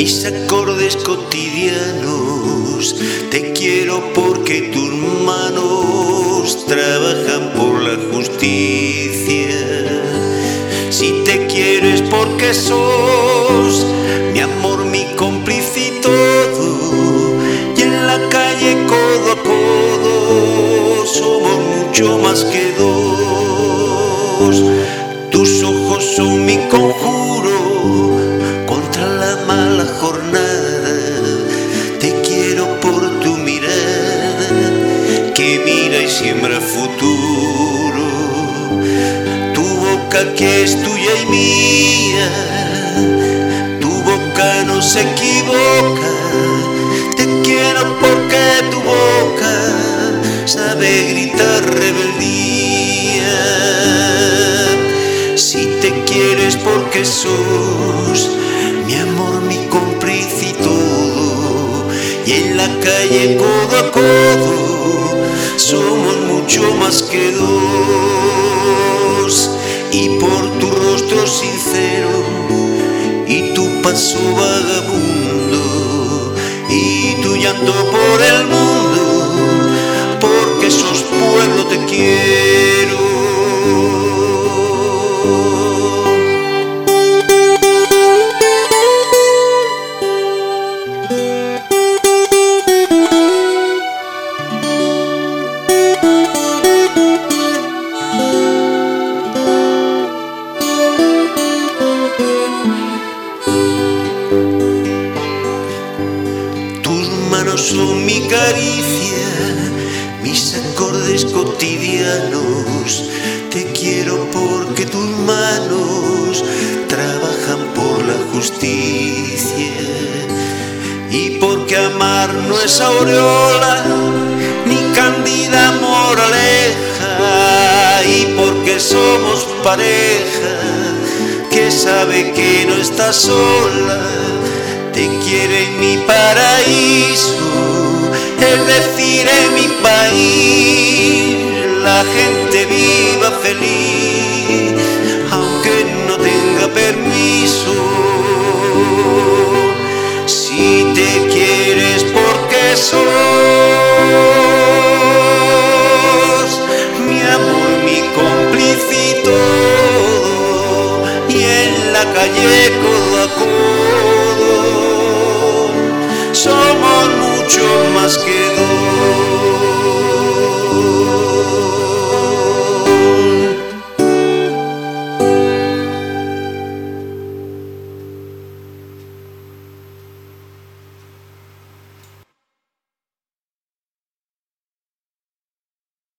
mis acordes cotidianos. Te quiero porque tus manos trabajan por la justicia. Si te quiero es porque sos mi amor, mi cómplice y todo. Y en la calle codo a codo somos mucho más que dos. Tus ojos son mi conjuro contra la mala jornada. Te quiero por tu mirada que mira y siembra futuro. Tu boca que es tuya y mía, tu boca no se equivoca. Te quiero porque tu boca sabe gritar rebeldía. Si te quieres porque sos mi amor, mi cómplice y todo. Y en la calle codo a codo somos mucho más que dos. Y por tu rostro sincero y tu paso vagabundo y tu llanto por el mundo, porque sos pueblo te quiero. Son mi caricia, mis acordes cotidianos. Te quiero porque tus manos trabajan por la justicia. Y porque amar no es aureola ni cándida moraleja. Y porque somos pareja que sabe que no está sola. Te quiero en mi paraíso, es decir, en mi país. La gente viva feliz, aunque no tenga permiso. Si te quieres porque sos mi amor, mi cómplice y todo. Y en la calle codo a codo somos mucho más que